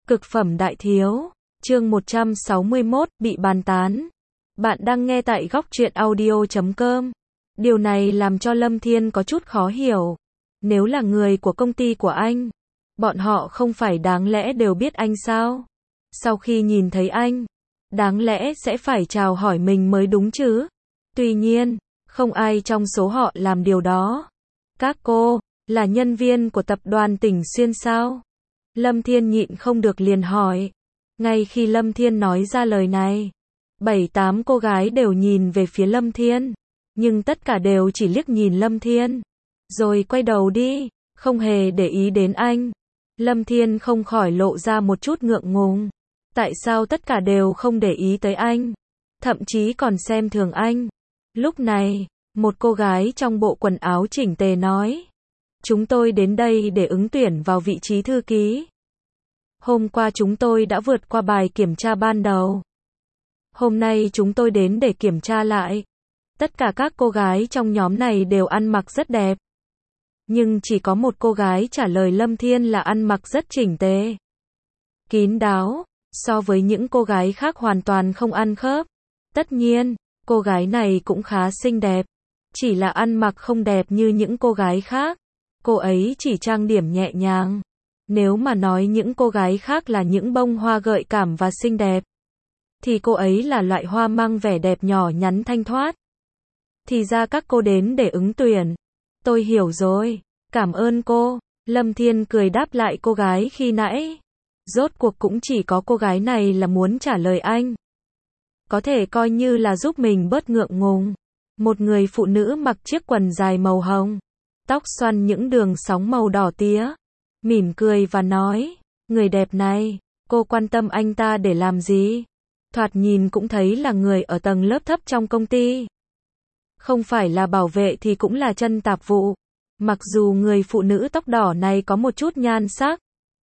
Cực phẩm đại thiếu, chương 161, bị bàn tán. Bạn đang nghe tại góc truyện audio.com. Điều này làm cho Lâm Thiên có chút khó hiểu. Nếu là người của công ty của anh, bọn họ không phải đáng lẽ đều biết anh sao? Sau khi nhìn thấy anh, đáng lẽ sẽ phải chào hỏi mình mới đúng chứ? Tuy nhiên, không ai trong số họ làm điều đó. Các cô, là nhân viên của tập đoàn Tỉnh Xuyên sao? Lâm Thiên nhịn không được liền hỏi. Ngay khi Lâm Thiên nói ra lời này, 7-8 cô gái đều nhìn về phía Lâm Thiên, nhưng tất cả đều chỉ liếc nhìn Lâm Thiên, rồi quay đầu đi, không hề để ý đến anh. Lâm Thiên không khỏi lộ ra một chút ngượng ngùng. Tại sao tất cả đều không để ý tới anh, thậm chí còn xem thường anh? Lúc này, một cô gái trong bộ quần áo chỉnh tề nói. Chúng tôi đến đây để ứng tuyển vào vị trí thư ký. Hôm qua chúng tôi đã vượt qua bài kiểm tra ban đầu. Hôm nay chúng tôi đến để kiểm tra lại. Tất cả các cô gái trong nhóm này đều ăn mặc rất đẹp. Nhưng chỉ có một cô gái trả lời Lâm Thiên là ăn mặc rất chỉnh tề, kín đáo, so với những cô gái khác hoàn toàn không ăn khớp. Tất nhiên, cô gái này cũng khá xinh đẹp, chỉ là ăn mặc không đẹp như những cô gái khác. Cô ấy chỉ trang điểm nhẹ nhàng. Nếu mà nói những cô gái khác là những bông hoa gợi cảm và xinh đẹp, thì cô ấy là loại hoa mang vẻ đẹp nhỏ nhắn thanh thoát. Thì ra các cô đến để ứng tuyển. Tôi hiểu rồi, cảm ơn cô. Lâm Thiên cười đáp lại cô gái khi nãy. Rốt cuộc cũng chỉ có cô gái này là muốn trả lời anh. Có thể coi như là giúp mình bớt ngượng ngùng. Một người phụ nữ mặc chiếc quần dài màu hồng, tóc xoăn những đường sóng màu đỏ tía, mỉm cười và nói, người đẹp này, cô quan tâm anh ta để làm gì? Thoạt nhìn cũng thấy là người ở tầng lớp thấp trong công ty. Không phải là bảo vệ thì cũng là chân tạp vụ. Mặc dù người phụ nữ tóc đỏ này có một chút nhan sắc,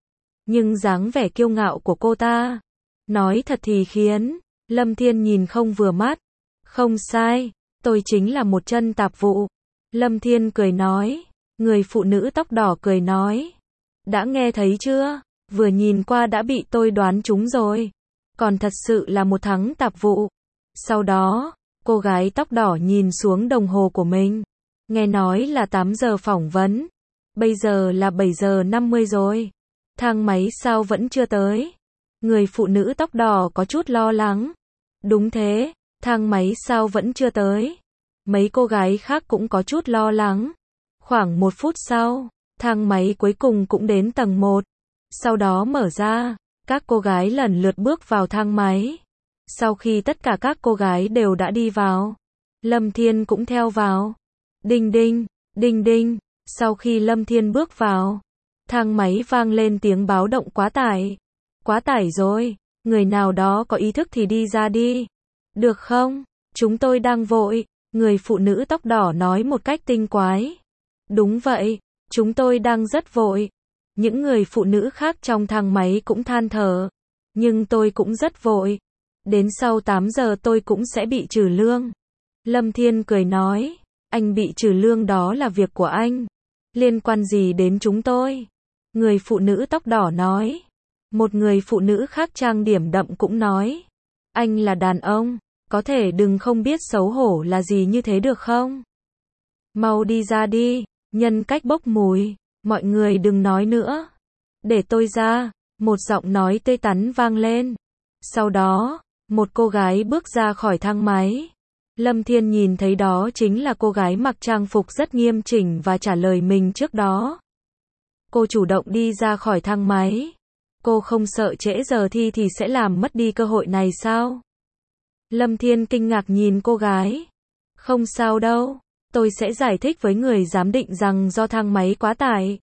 nhưng dáng vẻ kiêu ngạo của cô ta, nói thật thì khiến Lâm Thiên nhìn không vừa mắt. Không sai, tôi chính là một chân tạp vụ. Lâm Thiên cười nói. Người phụ nữ tóc đỏ cười nói. Đã nghe thấy chưa? Vừa nhìn qua đã bị tôi đoán trúng rồi. Còn thật sự là một thằng tạp vụ. Sau đó, cô gái tóc đỏ nhìn xuống đồng hồ của mình. Nghe nói là 8 giờ phỏng vấn. Bây giờ là 7 giờ 50 rồi. Thang máy sao vẫn chưa tới? Người phụ nữ tóc đỏ có chút lo lắng. Đúng thế, thang máy sao vẫn chưa tới? Mấy cô gái khác cũng có chút lo lắng. Khoảng 1 phút sau, thang máy cuối cùng cũng đến tầng 1. Sau đó mở ra, các cô gái lần lượt bước vào thang máy. Sau khi tất cả các cô gái đều đã đi vào, Lâm Thiên cũng theo vào. Đinh đinh, đinh đinh, sau khi Lâm Thiên bước vào, thang máy vang lên tiếng báo động quá tải. Quá tải rồi, người nào đó có ý thức thì đi ra đi. Được không? Chúng tôi đang vội, người phụ nữ tóc đỏ nói một cách tinh quái. Đúng vậy, chúng tôi đang rất vội. Những người phụ nữ khác trong thang máy cũng than thở. Nhưng tôi cũng rất vội. Đến sau 8 giờ tôi cũng sẽ bị trừ lương. Lâm Thiên cười nói. Anh bị trừ lương đó là việc của anh. Liên quan gì đến chúng tôi? Người phụ nữ tóc đỏ nói. Một người phụ nữ khác trang điểm đậm cũng nói. Anh là đàn ông, có thể đừng không biết xấu hổ là gì như thế được không? Mau đi ra đi, nhân cách bốc mùi, mọi người đừng nói nữa. Để tôi ra, một giọng nói tươi tắn vang lên. Sau đó, một cô gái bước ra khỏi thang máy. Lâm Thiên nhìn thấy đó chính là cô gái mặc trang phục rất nghiêm chỉnh và trả lời mình trước đó. Cô chủ động đi ra khỏi thang máy. Cô không sợ trễ giờ thi thì sẽ làm mất đi cơ hội này sao? Lâm Thiên kinh ngạc nhìn cô gái. Không sao đâu, tôi sẽ giải thích với người giám định rằng do thang máy quá tải.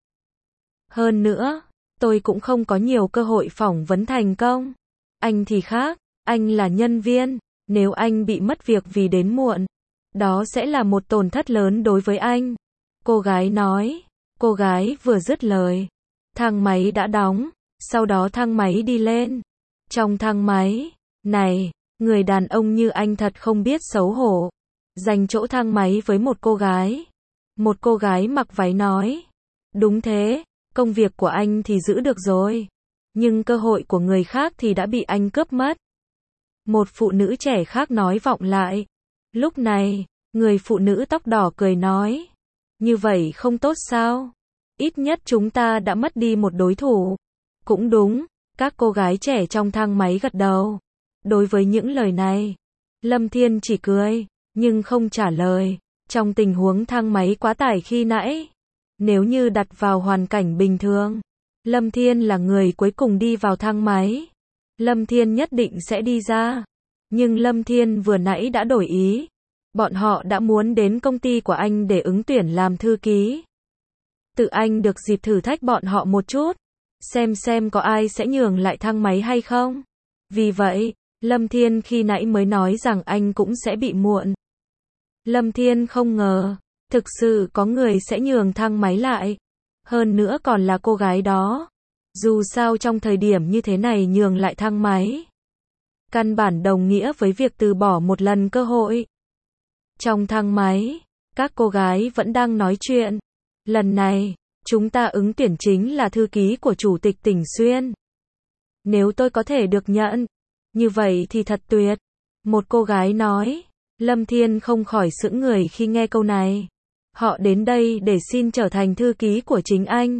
Hơn nữa, tôi cũng không có nhiều cơ hội phỏng vấn thành công. Anh thì khác, anh là nhân viên, nếu anh bị mất việc vì đến muộn, đó sẽ là một tổn thất lớn đối với anh. Cô gái nói. Cô gái vừa dứt lời, thang máy đã đóng, sau đó thang máy đi lên. Trong thang máy này, người đàn ông như anh thật không biết xấu hổ, dành chỗ thang máy với một cô gái. Một cô gái mặc váy nói. Đúng thế, công việc của anh thì giữ được rồi. nhưng cơ hội của người khác thì đã bị anh cướp mất. Một phụ nữ trẻ khác nói vọng lại. Lúc này, người phụ nữ tóc đỏ cười nói. Như vậy không tốt sao? Ít nhất chúng ta đã mất đi một đối thủ. Cũng đúng, các cô gái trẻ trong thang máy gật đầu. Đối với những lời này, Lâm Thiên chỉ cười, nhưng không trả lời. Trong tình huống thang máy quá tải khi nãy, nếu như đặt vào hoàn cảnh bình thường, Lâm Thiên là người cuối cùng đi vào thang máy. Lâm Thiên nhất định sẽ đi ra. Nhưng Lâm Thiên vừa nãy đã đổi ý. Bọn họ đã muốn đến công ty của anh để ứng tuyển làm thư ký. Tự anh được dịp thử thách bọn họ một chút. Xem có ai sẽ nhường lại thang máy hay không. Vì vậy, Lâm Thiên khi nãy mới nói rằng anh cũng sẽ bị muộn. Lâm Thiên không ngờ, thực sự có người sẽ nhường thang máy lại. Hơn nữa còn là cô gái đó. Dù sao trong thời điểm như thế này nhường lại thang máy, căn bản đồng nghĩa với việc từ bỏ một lần cơ hội. Trong thang máy, các cô gái vẫn đang nói chuyện. Lần này, chúng ta ứng tuyển chính là thư ký của Chủ tịch tỉnh Xuyên. Nếu tôi có thể được nhận, như vậy thì thật tuyệt. Một cô gái nói. Lâm Thiên không khỏi sững người khi nghe câu này. Họ đến đây để xin trở thành thư ký của chính anh.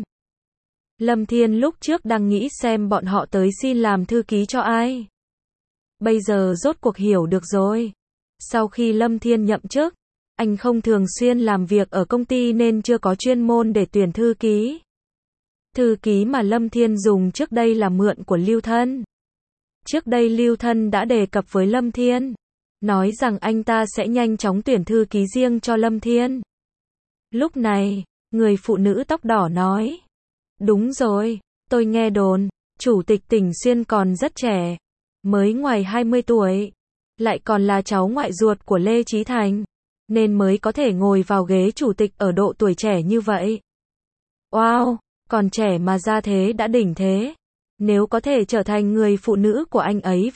Lâm Thiên lúc trước đang nghĩ xem bọn họ tới xin làm thư ký cho ai. Bây giờ rốt cuộc hiểu được rồi. Sau khi Lâm Thiên nhậm chức, anh không thường xuyên làm việc ở công ty nên chưa có chuyên môn để tuyển thư ký. Thư ký mà Lâm Thiên dùng trước đây là mượn của Lưu Thân. Trước đây Lưu Thân đã đề cập với Lâm Thiên, nói rằng anh ta sẽ nhanh chóng tuyển thư ký riêng cho Lâm Thiên. Lúc này, người phụ nữ tóc đỏ nói. Đúng rồi, tôi nghe đồn, Chủ tịch tỉnh Xuyên còn rất trẻ, mới ngoài 20 tuổi, lại còn là cháu ngoại ruột của Lê Chí Thành, nên mới có thể ngồi vào ghế chủ tịch ở độ tuổi trẻ như vậy. Wow, còn trẻ mà ra thế đã đỉnh thế. Nếu có thể trở thành người phụ nữ của anh ấy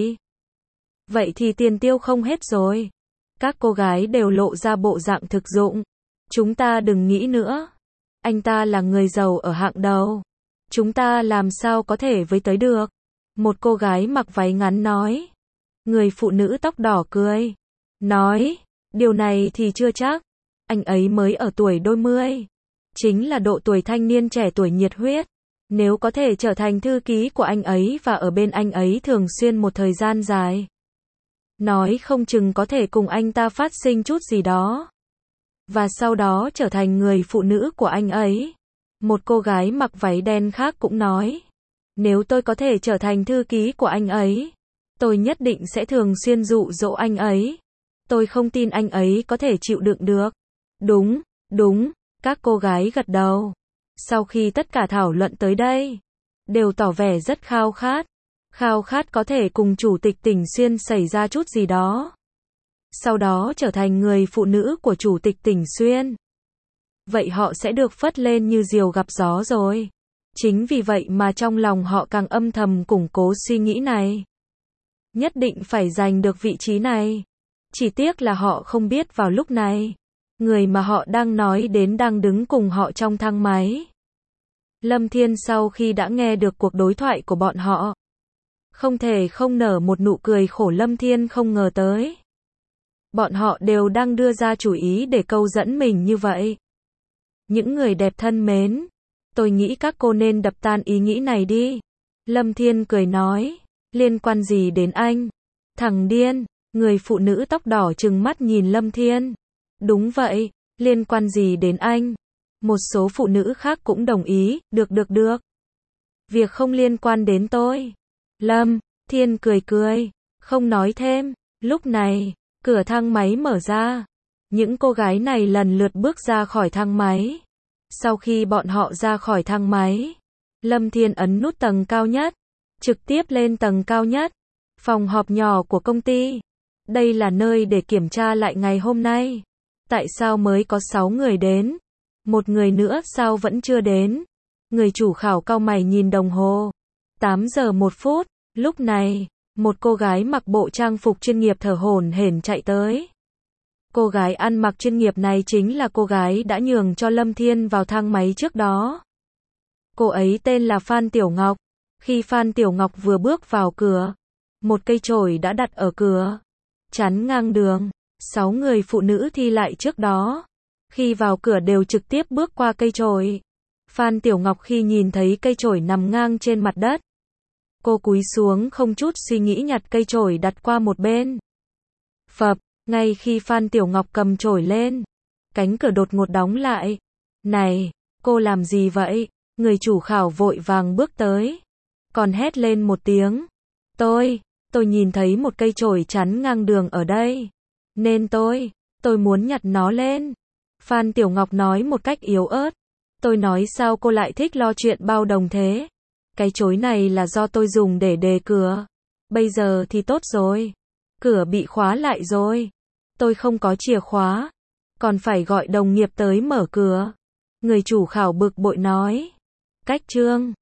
vậy thì tiền tiêu không hết rồi. Các cô gái đều lộ ra bộ dạng thực dụng. Chúng ta đừng nghĩ nữa. Anh ta là người giàu ở hạng đầu. Chúng ta làm sao có thể với tới được. Một cô gái mặc váy ngắn nói. Người phụ nữ tóc đỏ cười. Nói, điều này thì chưa chắc. Anh ấy mới ở tuổi đôi mươi. Chính là độ tuổi thanh niên trẻ tuổi nhiệt huyết. Nếu có thể trở thành thư ký của anh ấy và ở bên anh ấy thường xuyên một thời gian dài, nói không chừng có thể cùng anh ta phát sinh chút gì đó. Và sau đó trở thành người phụ nữ của anh ấy. Một cô gái mặc váy đen khác cũng nói. Nếu tôi có thể trở thành thư ký của anh ấy, tôi nhất định sẽ thường xuyên dụ dỗ anh ấy. Tôi không tin anh ấy có thể chịu đựng được. Đúng, các cô gái gật đầu. Sau khi tất cả thảo luận tới đây, đều tỏ vẻ rất khao khát có thể cùng Chủ tịch tỉnh Xuyên xảy ra chút gì đó. Sau đó trở thành người phụ nữ của Chủ tịch tỉnh Xuyên. Vậy họ sẽ được phất lên như diều gặp gió rồi. Chính vì vậy mà trong lòng họ càng âm thầm củng cố suy nghĩ này. Nhất định phải giành được vị trí này. Chỉ tiếc là họ không biết vào lúc này, người mà họ đang nói đến đang đứng cùng họ trong thang máy. Lâm Thiên sau khi đã nghe được cuộc đối thoại của bọn họ, không thể không nở một nụ cười khổ. Lâm Thiên không ngờ tới. Bọn họ đều đang đưa ra chủ ý để câu dẫn mình như vậy. Những người đẹp thân mến, tôi nghĩ các cô nên đập tan ý nghĩ này đi. Lâm Thiên cười nói, liên quan gì đến anh? Thằng điên, người phụ nữ tóc đỏ trừng mắt nhìn Lâm Thiên. Đúng vậy, liên quan gì đến anh? Một số phụ nữ khác cũng đồng ý, được. Việc không liên quan đến tôi. Lâm Thiên cười, không nói thêm. Lúc này, cửa thang máy mở ra. Những cô gái này lần lượt bước ra khỏi thang máy. Sau khi bọn họ ra khỏi thang máy, Lâm Thiên ấn nút tầng cao nhất, trực tiếp lên tầng cao nhất, phòng họp nhỏ của công ty. Đây là nơi để kiểm tra lại ngày hôm nay. Tại sao mới có 6 người đến? Một người nữa sao vẫn chưa đến? Người chủ khảo cau mày nhìn đồng hồ. 8 giờ 1 phút. Lúc này, một cô gái mặc bộ trang phục chuyên nghiệp thở hổn hển chạy tới. Cô gái ăn mặc chuyên nghiệp này chính là cô gái đã nhường cho Lâm Thiên vào thang máy trước đó. Cô ấy tên là Phan Tiểu Ngọc. Khi Phan Tiểu Ngọc vừa bước vào cửa, một cây chổi đã đặt ở cửa, chắn ngang đường. 6 người phụ nữ thi lại trước đó, khi vào cửa đều trực tiếp bước qua cây chổi. Phan Tiểu Ngọc khi nhìn thấy cây chổi nằm ngang trên mặt đất, cô cúi xuống không chút suy nghĩ nhặt cây chổi đặt qua một bên. Phập, ngay khi Phan Tiểu Ngọc cầm chổi lên, cánh cửa đột ngột đóng lại. Này, cô làm gì vậy? Người chủ khảo vội vàng bước tới, còn hét lên một tiếng. Tôi nhìn thấy một cây chổi chắn ngang đường ở đây, nên tôi muốn nhặt nó lên. Phan Tiểu Ngọc nói một cách yếu ớt. Tôi nói sao cô lại thích lo chuyện bao đồng thế? Cái chổi này là do tôi dùng để đề cửa. Bây giờ thì tốt rồi. Cửa bị khóa lại rồi. Tôi không có chìa khóa. Còn phải gọi đồng nghiệp tới mở cửa. Người chủ khảo bực bội nói. Cách chương